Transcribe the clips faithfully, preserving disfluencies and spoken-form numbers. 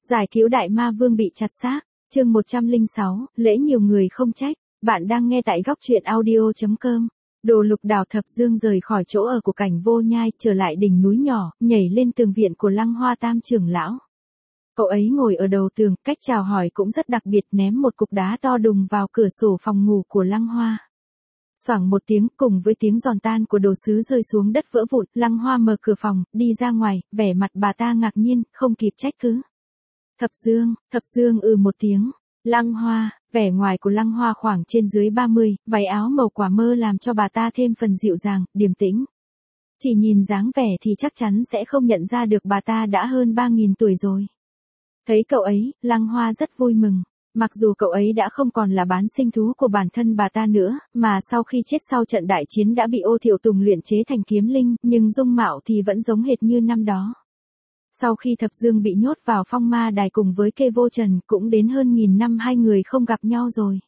Giải cứu đại ma vương bị chặt xác, chương một trăm lẻ sáu, lễ nhiều người không trách, bạn đang nghe tại góc truyện audio.com. Đồ Lục Đào Thập Dương rời khỏi chỗ ở của Cảnh Vô Nhai, trở lại đỉnh núi nhỏ, nhảy lên tường viện của Lăng Hoa Tam trưởng lão. Cậu ấy ngồi ở đầu tường, cách chào hỏi cũng rất đặc biệt, ném một cục đá to đùng vào cửa sổ phòng ngủ của Lăng Hoa. Xoảng một tiếng, cùng với tiếng giòn tan của đồ sứ rơi xuống đất vỡ vụn, Lăng Hoa mở cửa phòng, đi ra ngoài, vẻ mặt bà ta ngạc nhiên, không kịp trách cứ. Thập Dương, Thập Dương ừ một tiếng. Lăng Hoa, vẻ ngoài của Lăng Hoa khoảng trên dưới ba mươi, váy áo màu quả mơ làm cho bà ta thêm phần dịu dàng, điềm tĩnh. Chỉ nhìn dáng vẻ thì chắc chắn sẽ không nhận ra được bà ta đã hơn ba nghìn tuổi rồi. Thấy cậu ấy, Lăng Hoa rất vui mừng. Mặc dù cậu ấy đã không còn là bán sinh thú của bản thân bà ta nữa, mà sau khi chết sau trận đại chiến đã bị Ô Thiệu Tùng luyện chế thành kiếm linh, nhưng dung mạo thì vẫn giống hệt như năm đó. Sau khi Thập Dương bị nhốt vào phong ma đài cùng với Kê Vô Trần, cũng đến hơn nghìn năm hai người không gặp nhau rồi.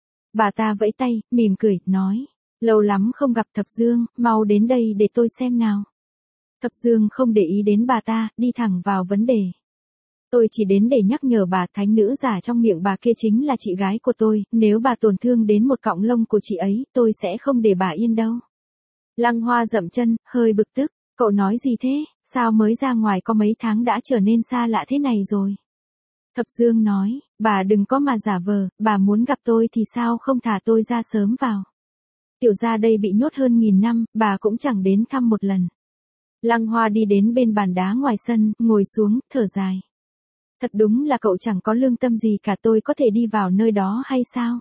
Bà ta vẫy tay, mỉm cười, nói, lâu lắm không gặp Thập Dương, mau đến đây để tôi xem nào. Thập Dương không để ý đến bà ta, đi thẳng vào vấn đề. Tôi chỉ đến để nhắc nhở bà, thánh nữ giả trong miệng bà kia chính là chị gái của tôi, nếu bà tổn thương đến một cọng lông của chị ấy, tôi sẽ không để bà yên đâu. Lăng Hoa dậm chân, hơi bực tức, cậu nói gì thế, sao mới ra ngoài có mấy tháng đã trở nên xa lạ thế này rồi. Thập Dương nói, bà đừng có mà giả vờ, bà muốn gặp tôi thì sao không thả tôi ra sớm vào. Tiểu gia đây bị nhốt hơn nghìn năm, bà cũng chẳng đến thăm một lần. Lăng Hoa đi đến bên bàn đá ngoài sân, ngồi xuống, thở dài. Thật đúng là cậu chẳng có lương tâm gì cả, tôi có thể đi vào nơi đó hay sao?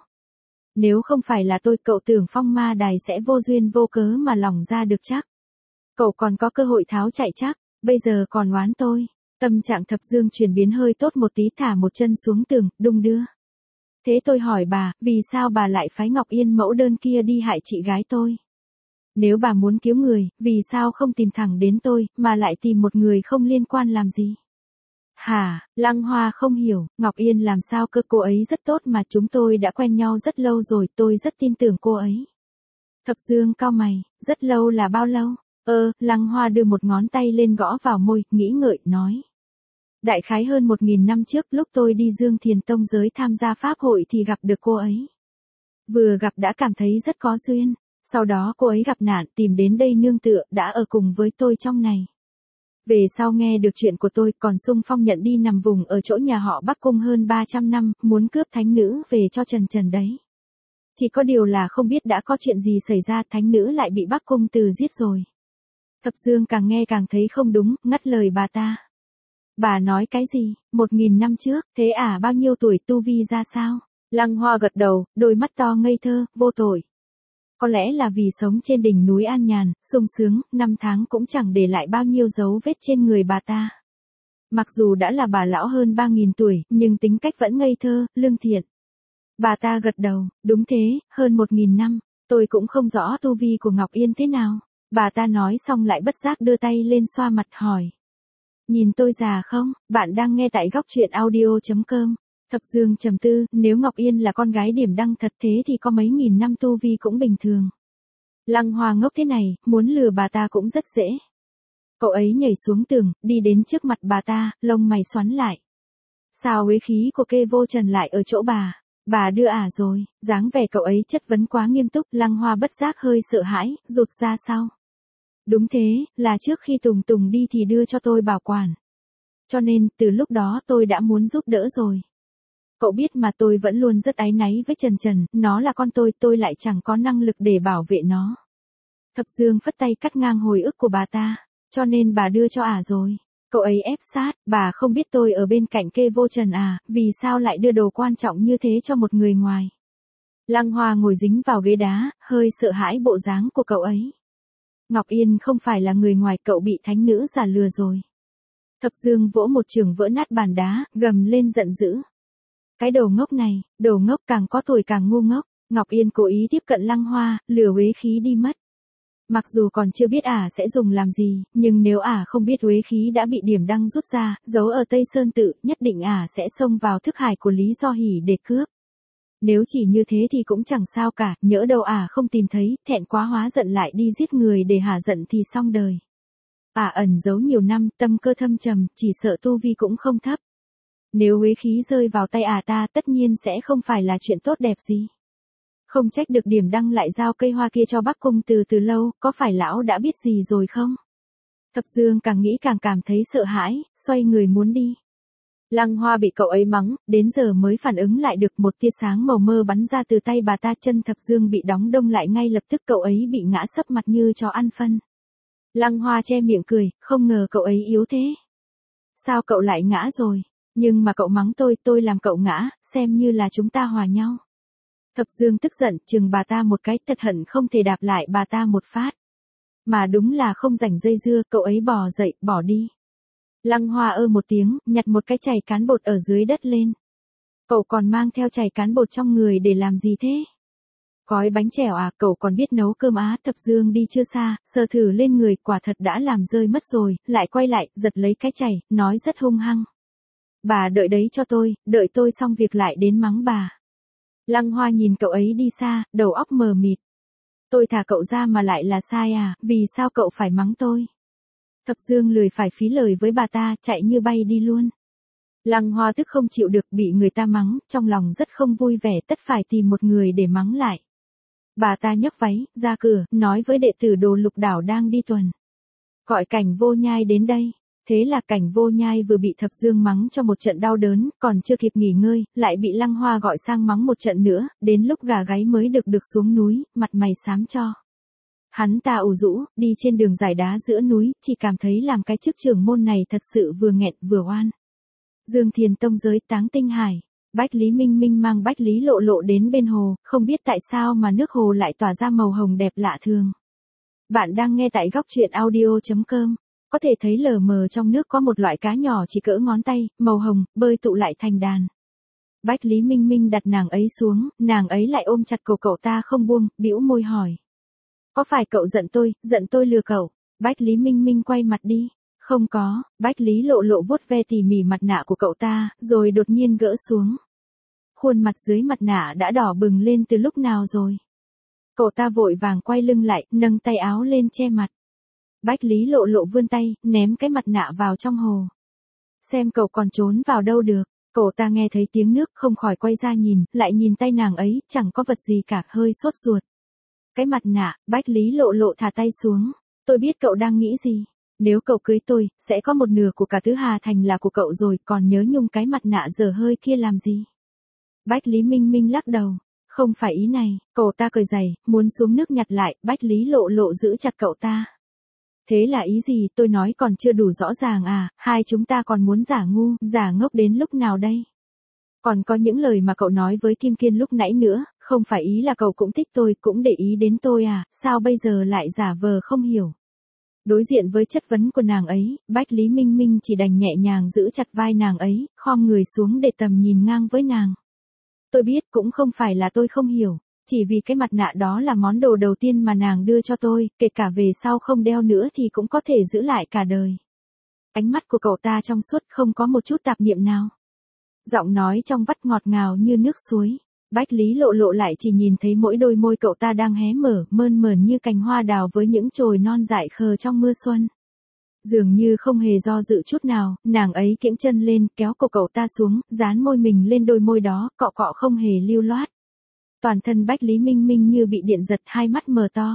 Nếu không phải là tôi, cậu tưởng phong ma đài sẽ vô duyên vô cớ mà lỏng ra được chắc. Cậu còn có cơ hội tháo chạy chắc, bây giờ còn oán tôi. Tâm trạng Thập Dương chuyển biến hơi tốt một tí, thả một chân xuống tường, đung đưa. Thế tôi hỏi bà, vì sao bà lại phái Ngọc Yên mẫu đơn kia đi hại chị gái tôi? Nếu bà muốn cứu người, vì sao không tìm thẳng đến tôi, mà lại tìm một người không liên quan làm gì? Hả, Lăng Hoa không hiểu, Ngọc Yên làm sao cơ, cô ấy rất tốt mà, chúng tôi đã quen nhau rất lâu rồi, tôi rất tin tưởng cô ấy. Thập Dương cau mày, rất lâu là bao lâu? Ơ, Lăng Hoa đưa một ngón tay lên gõ vào môi, nghĩ ngợi, nói. Đại khái hơn một nghìn năm trước, lúc tôi đi Dương Thiền Tông giới tham gia pháp hội thì gặp được cô ấy. Vừa gặp đã cảm thấy rất có duyên, sau đó cô ấy gặp nạn tìm đến đây nương tựa, đã ở cùng với tôi trong này. Về sau nghe được chuyện của tôi, còn xung phong nhận đi nằm vùng ở chỗ nhà họ Bắc Cung hơn ba trăm năm, muốn cướp thánh nữ về cho Trần Trần đấy. Chỉ có điều là không biết đã có chuyện gì xảy ra, thánh nữ lại bị Bắc Cung Từ giết rồi. Thập Dương càng nghe càng thấy không đúng, ngắt lời bà ta. Bà nói cái gì, một nghìn năm trước, thế à, bao nhiêu tuổi, tu vi ra sao? Lăng Hoa gật đầu, đôi mắt to ngây thơ, vô tội. Có lẽ là vì sống trên đỉnh núi an nhàn, sung sướng, năm tháng cũng chẳng để lại bao nhiêu dấu vết trên người bà ta. Mặc dù đã là bà lão hơn ba nghìn tuổi, nhưng tính cách vẫn ngây thơ, lương thiện. Bà ta gật đầu, đúng thế, hơn một nghìn năm, tôi cũng không rõ tu vi của Ngọc Yên thế nào. Bà ta nói xong lại bất giác đưa tay lên xoa mặt, hỏi. Nhìn tôi già không, bạn đang nghe tại góc truyện audio.com. Thập Dương trầm tư, nếu Ngọc Yên là con gái điểm đăng thật thế thì có mấy nghìn năm tu vi cũng bình thường. Lăng Hoa ngốc thế này, muốn lừa bà ta cũng rất dễ. Cậu ấy nhảy xuống tường, đi đến trước mặt bà ta, lông mày xoắn lại. Sao uế khí của Kê Vô Trần lại ở chỗ bà? Bà đưa ả rồi, dáng vẻ cậu ấy chất vấn quá nghiêm túc, Lăng Hoa bất giác hơi sợ hãi, rụt ra sau. Đúng thế, là trước khi Tùng Tùng đi thì đưa cho tôi bảo quản. Cho nên, từ lúc đó tôi đã muốn giúp đỡ rồi. Cậu biết mà, tôi vẫn luôn rất áy náy với Trần Trần, nó là con tôi, tôi lại chẳng có năng lực để bảo vệ nó. Thập Dương phất tay cắt ngang hồi ức của bà ta, cho nên bà đưa cho ả rồi. Cậu ấy ép sát, bà không biết tôi ở bên cạnh Kê Vô Trần à, vì sao lại đưa đồ quan trọng như thế cho một người ngoài. Lăng Hoa ngồi dính vào ghế đá, hơi sợ hãi bộ dáng của cậu ấy. Ngọc Yên không phải là người ngoài, cậu bị thánh nữ giả lừa rồi. Thập Dương vỗ một chưởng vỡ nát bàn đá, gầm lên giận dữ. Cái đồ ngốc này, đồ ngốc, càng có tuổi càng ngu ngốc. Ngọc Yên cố ý tiếp cận Lăng Hoa, lừa uế khí đi mất. Mặc dù còn chưa biết ả sẽ dùng làm gì, nhưng nếu ả không biết uế khí đã bị điểm đăng rút ra, giấu ở Tây Sơn Tự, nhất định ả sẽ xông vào thức hải của Lý Do Hỷ để cướp. Nếu chỉ như thế thì cũng chẳng sao cả, nhỡ đâu ả không tìm thấy, thẹn quá hóa giận lại đi giết người để hả giận thì xong đời. Ả ẩn giấu nhiều năm, tâm cơ thâm trầm, chỉ sợ tu vi cũng không thấp. Nếu uế khí rơi vào tay à ta tất nhiên sẽ không phải là chuyện tốt đẹp gì. Không trách được Điểm Đăng lại giao cây hoa kia cho Bắc Cung từ từ lâu, có phải lão đã biết gì rồi không? Thập Dương càng nghĩ càng cảm thấy sợ hãi, xoay người muốn đi. Lăng Hoa bị cậu ấy mắng, đến giờ mới phản ứng lại được, một tia sáng màu mơ bắn ra từ tay bà ta, chân Thập Dương bị đóng đông lại ngay lập tức, cậu ấy bị ngã sấp mặt như chó ăn phân. Lăng Hoa che miệng cười, không ngờ cậu ấy yếu thế. Sao cậu lại ngã rồi? Nhưng mà cậu mắng tôi, tôi làm cậu ngã, xem như là chúng ta hòa nhau. Thập Dương tức giận, chừng bà ta một cái, thật hận không thể đạp lại bà ta một phát. Mà đúng là không rảnh dây dưa, cậu ấy bò dậy, bỏ đi. Lăng Hoa ơ một tiếng, nhặt một cái chày cán bột ở dưới đất lên. Cậu còn mang theo chày cán bột trong người để làm gì thế? Gói bánh chèo à, cậu còn biết nấu cơm á? Thập Dương đi chưa xa, sờ thử lên người, quả thật đã làm rơi mất rồi, lại quay lại, giật lấy cái chày, nói rất hung hăng. Bà đợi đấy cho tôi, đợi tôi xong việc lại đến mắng bà. Lăng Hoa nhìn cậu ấy đi xa, đầu óc mờ mịt. Tôi thả cậu ra mà lại là sai à, vì sao cậu phải mắng tôi? Thập Dương lười phải phí lời với bà ta, chạy như bay đi luôn. Lăng Hoa tức không chịu được bị người ta mắng, trong lòng rất không vui vẻ, tất phải tìm một người để mắng lại. Bà ta nhấc váy, ra cửa, nói với đệ tử Đồ Lục Đảo đang đi tuần. Gọi Cảnh Vô Nhai đến đây. Thế là Cảnh Vô Nhai vừa bị Thập Dương mắng cho một trận đau đớn, còn chưa kịp nghỉ ngơi, lại bị Lăng Hoa gọi sang mắng một trận nữa, đến lúc gà gáy mới được được xuống núi, mặt mày xám cho. Hắn ta ủ rũ, đi trên đường dải đá giữa núi, chỉ cảm thấy làm cái chức trưởng môn này thật sự vừa nghẹn vừa oan. Dương Thiền Tông giới Táng Tinh Hải. Bách Lý Minh Minh mang Bách Lý Lộ Lộ đến bên hồ, không biết tại sao mà nước hồ lại tỏa ra màu hồng đẹp lạ thường. Bạn đang nghe tại góc truyện audio chấm com. Có thể thấy lờ mờ trong nước có một loại cá nhỏ chỉ cỡ ngón tay, màu hồng, bơi tụ lại thành đàn. Bách Lý Minh Minh đặt nàng ấy xuống, nàng ấy lại ôm chặt cổ cậu ta không buông, bĩu môi hỏi. Có phải cậu giận tôi, giận tôi lừa cậu? Bách Lý Minh Minh quay mặt đi. Không có, Bách Lý Lộ Lộ vuốt ve tỉ mỉ mặt nạ của cậu ta, rồi đột nhiên gỡ xuống. Khuôn mặt dưới mặt nạ đã đỏ bừng lên từ lúc nào rồi? Cậu ta vội vàng quay lưng lại, nâng tay áo lên che mặt. Bách Lý Lộ Lộ vươn tay, ném cái mặt nạ vào trong hồ. Xem cậu còn trốn vào đâu được. Cậu ta nghe thấy tiếng nước, không khỏi quay ra nhìn, lại nhìn tay nàng ấy, chẳng có vật gì cả, hơi sốt ruột. Cái mặt nạ, Bách Lý Lộ Lộ thả tay xuống. Tôi biết cậu đang nghĩ gì. Nếu cậu cưới tôi, sẽ có một nửa của cả Tứ Hà Thành là của cậu rồi, còn nhớ nhung cái mặt nạ dở hơi kia làm gì? Bách Lý Minh Minh lắc đầu. Không phải ý này, cậu ta cởi giày, muốn xuống nước nhặt lại, Bách Lý Lộ Lộ giữ chặt cậu ta. Thế là ý gì, tôi nói còn chưa đủ rõ ràng à, hai chúng ta còn muốn giả ngu, giả ngốc đến lúc nào đây? Còn có những lời mà cậu nói với Kim Kiên lúc nãy nữa, không phải ý là cậu cũng thích tôi, cũng để ý đến tôi à, sao bây giờ lại giả vờ không hiểu? Đối diện với chất vấn của nàng ấy, Bách Lý Minh Minh chỉ đành nhẹ nhàng giữ chặt vai nàng ấy, khom người xuống để tầm nhìn ngang với nàng. Tôi biết cũng không phải là tôi không hiểu, chỉ vì cái mặt nạ đó là món đồ đầu tiên mà nàng đưa cho tôi, kể cả về sau không đeo nữa thì cũng có thể giữ lại cả đời. Ánh mắt của cậu ta trong suốt, không có một chút tạp niệm nào. Giọng nói trong vắt ngọt ngào như nước suối. Bách Lý Lộ Lộ lại chỉ nhìn thấy mỗi đôi môi cậu ta đang hé mở, mơn mởn như cành hoa đào với những chồi non dại khờ trong mưa xuân. Dường như không hề do dự chút nào, nàng ấy kiễng chân lên, kéo cổ cậu ta xuống, dán môi mình lên đôi môi đó, cọ cọ không hề lưu loát. Toàn thân Bách Lý Minh Minh như bị điện giật, hai mắt mờ to.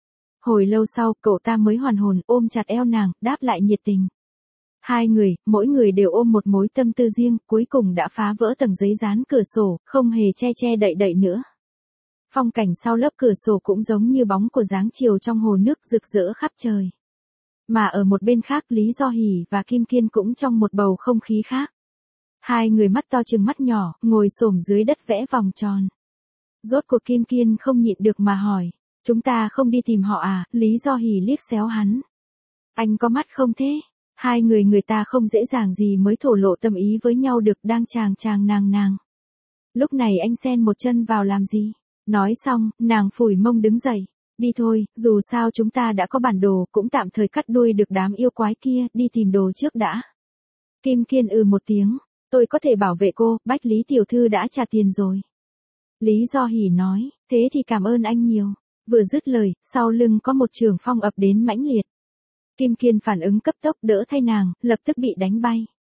Hồi lâu sau, cậu ta mới hoàn hồn, ôm chặt eo nàng, đáp lại nhiệt tình. Hai người, mỗi người đều ôm một mối tâm tư riêng, cuối cùng đã phá vỡ tầng giấy dán cửa sổ, không hề che che đậy đậy nữa. Phong cảnh sau lớp cửa sổ cũng giống như bóng của dáng chiều trong hồ nước rực rỡ khắp trời. Mà ở một bên khác Lý Do Hỷ và Kim Kiên cũng trong một bầu không khí khác. Hai người mắt to trừng mắt nhỏ, ngồi xổm dưới đất vẽ vòng tròn. Rốt cuộc Kim Kiên không nhịn được mà hỏi, chúng ta không đi tìm họ à? Lý Do Hỷ liếc xéo hắn. Anh có mắt không thế? Hai người người ta không dễ dàng gì mới thổ lộ tâm ý với nhau được, đang chàng chàng nàng nàng. Lúc này anh xen một chân vào làm gì? Nói xong, nàng phủi mông đứng dậy. Đi thôi, dù sao chúng ta đã có bản đồ, cũng tạm thời cắt đuôi được đám yêu quái kia, đi tìm đồ trước đã. Kim Kiên ừ một tiếng, tôi có thể bảo vệ cô, Bách Lý tiểu thư đã trả tiền rồi. Lý Do Hỷ nói, thế thì cảm ơn anh nhiều. Vừa dứt lời, sau lưng có một trường phong ập đến mãnh liệt. Kim Kiên phản ứng cấp tốc đỡ thay nàng, lập tức bị đánh bay.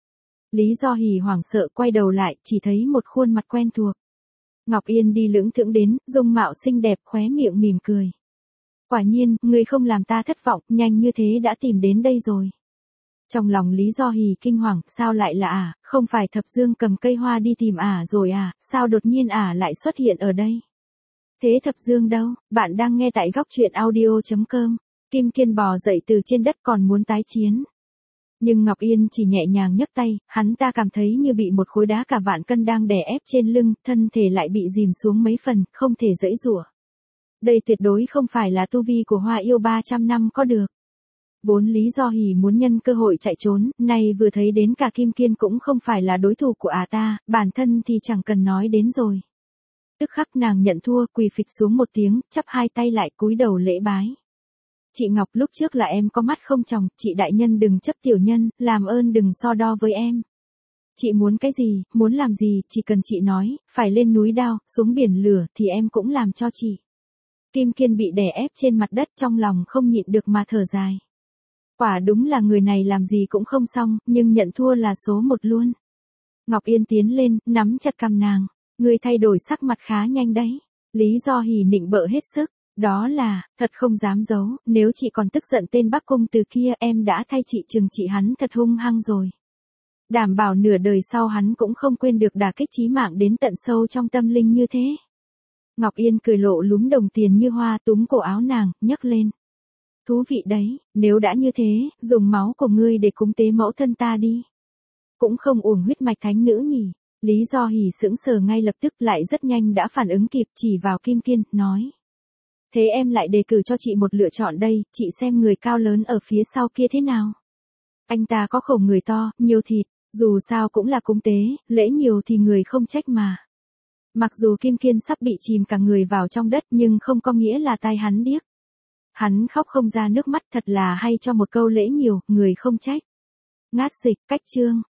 Lý Do Hỉ hoảng sợ quay đầu lại, chỉ thấy một khuôn mặt quen thuộc. Ngọc Yên đi lững thững đến, dung mạo xinh đẹp, khóe miệng mỉm cười. Quả nhiên, ngươi không làm ta thất vọng, nhanh như thế đã tìm đến đây rồi. Trong lòng Lý Do Hỉ kinh hoàng, sao lại là ả, không phải Thập Dương cầm cây hoa đi tìm ả rồi à, sao đột nhiên ả lại xuất hiện ở đây? Thế Thập Dương đâu? Bạn đang nghe tại góc truyện audio chấm com. Kim Kiên bò dậy từ trên đất còn muốn tái chiến. Nhưng Ngọc Yên chỉ nhẹ nhàng nhấc tay, hắn ta cảm thấy như bị một khối đá cả vạn cân đang đè ép trên lưng, thân thể lại bị dìm xuống mấy phần, không thể giãy giụa. Đây tuyệt đối không phải là tu vi của Hoa Yêu ba trăm năm có được. Vốn Lý Do Hỉ muốn nhân cơ hội chạy trốn, nay vừa thấy đến cả Kim Kiên cũng không phải là đối thủ của ả ta, bản thân thì chẳng cần nói đến rồi. Tức khắc nàng nhận thua, quỳ phịch xuống một tiếng, chắp hai tay lại cúi đầu lễ bái. Chị Ngọc, lúc trước là em có mắt không tròng, chị đại nhân đừng chấp tiểu nhân, làm ơn đừng so đo với em. Chị muốn cái gì, muốn làm gì, chỉ cần chị nói, phải lên núi đao, xuống biển lửa thì em cũng làm cho chị. Kim Kiên bị đè ép trên mặt đất, trong lòng không nhịn được mà thở dài. Quả đúng là người này làm gì cũng không xong, nhưng nhận thua là số một luôn. Ngọc Yên tiến lên, nắm chặt cằm nàng. Người thay đổi sắc mặt khá nhanh đấy. Lý Do Hỉ nịnh bợ hết sức. Đó là, thật không dám giấu, nếu chị còn tức giận tên Bắc Cung Từ kia, em đã thay chị trừng trị hắn thật hung hăng rồi. Đảm bảo nửa đời sau hắn cũng không quên được đả kích chí mạng đến tận sâu trong tâm linh như thế. Ngọc Yên cười lộ lúm đồng tiền như hoa, túm cổ áo nàng, nhấc lên. Thú vị đấy, nếu đã như thế, dùng máu của ngươi để cúng tế mẫu thân ta đi. Cũng không uổng huyết mạch thánh nữ nhỉ. Lý Do Hỉ sững sờ ngay lập tức, lại rất nhanh đã phản ứng kịp, chỉ vào Kim Kiên, nói. Thế em lại đề cử cho chị một lựa chọn đây, chị xem người cao lớn ở phía sau kia thế nào. Anh ta có khẩu người to, nhiều thịt, dù sao cũng là cúng tế, lễ nhiều thì người không trách mà. Mặc dù Kim Kiên sắp bị chìm cả người vào trong đất nhưng không có nghĩa là tai hắn điếc. Hắn khóc không ra nước mắt, thật là hay cho một câu lễ nhiều, người không trách. Ngát dịch, cách chương.